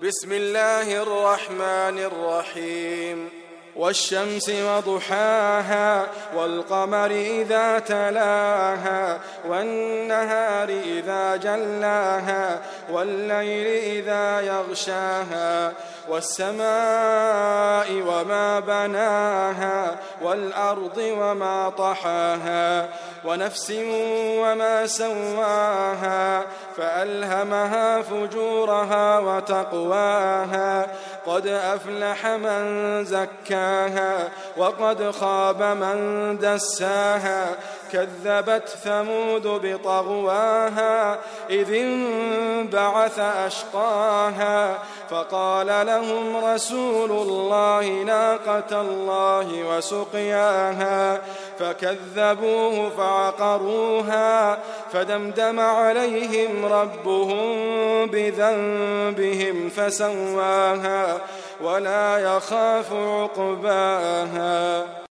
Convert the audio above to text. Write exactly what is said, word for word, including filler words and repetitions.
بسم الله الرحمن الرحيم والشمس وضحاها والقمر إذا تلاها والنهار إذا جلاها والليل إذا يغشاها والسماء وما بناها والأرض وما طحاها ونفس وما سواها فألهمها فجورها وتقواها قد أفلح من زكاها وقد خاب من دساها كذبت ثمود بطغواها إذ انبعث أشقاها فقال لهم رسول الله ناقة الله وسقياها فكذبوه فعقروها فدمدم عليهم ربهم بذنبهم فسواها ولا يخاف عقباها.